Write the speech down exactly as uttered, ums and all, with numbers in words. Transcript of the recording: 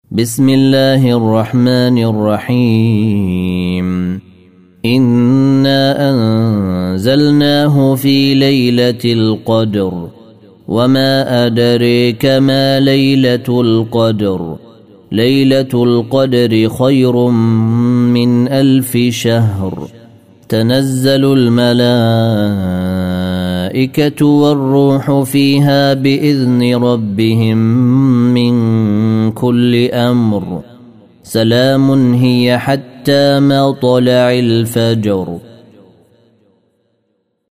بسم الله الرحمن الرحيم إنا أنزلناه في ليلة القدر وما أدريك ما ليلة القدر ليلة القدر خير من ألف شهر تنزل الملائكة والروح فيها بإذن ربهم من كل أمر سلام هي حتى مطلع الفجر.